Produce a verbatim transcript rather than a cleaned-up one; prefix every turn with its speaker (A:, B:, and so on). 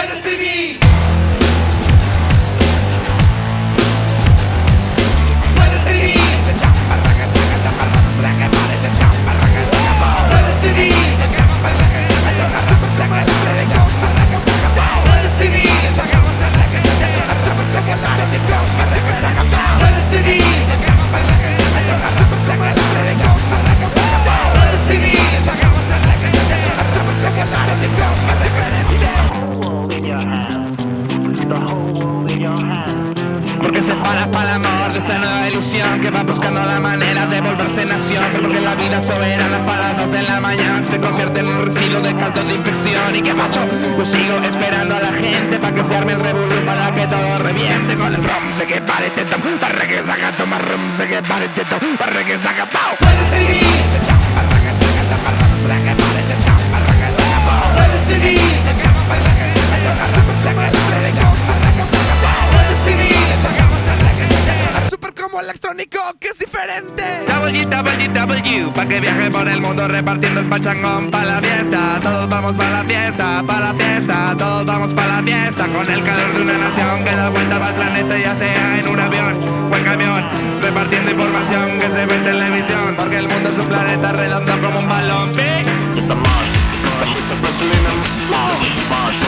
A: Weather City. Weather City. Weather City.
B: Porque se para para el amor de esta nueva ilusión que va buscando la manera de volverse nación. Porque la vida soberana para las dos de la mañana se convierte en un residuo de caldo de infección. Y que macho, yo sigo esperando a la gente para que se arme el revolú, para que todo reviente con el rum. Se que pare teto, para que saca tomar rum. Se que pare teto, para que saca pau.
A: Weather City. Weather City.
B: Super como electrónico que es diferente. W, W, W, pa' que viaje por el mundo repartiendo el pachangón pa' la fiesta. Todos vamos pa' la fiesta, pa' la fiesta. Todos vamos pa' la fiesta con el calor de una nación que da vuelta para el planeta, ya sea en un avión o en camión, repartiendo información que se ve en televisión. Porque el mundo es un planeta redondo como un balón. Big.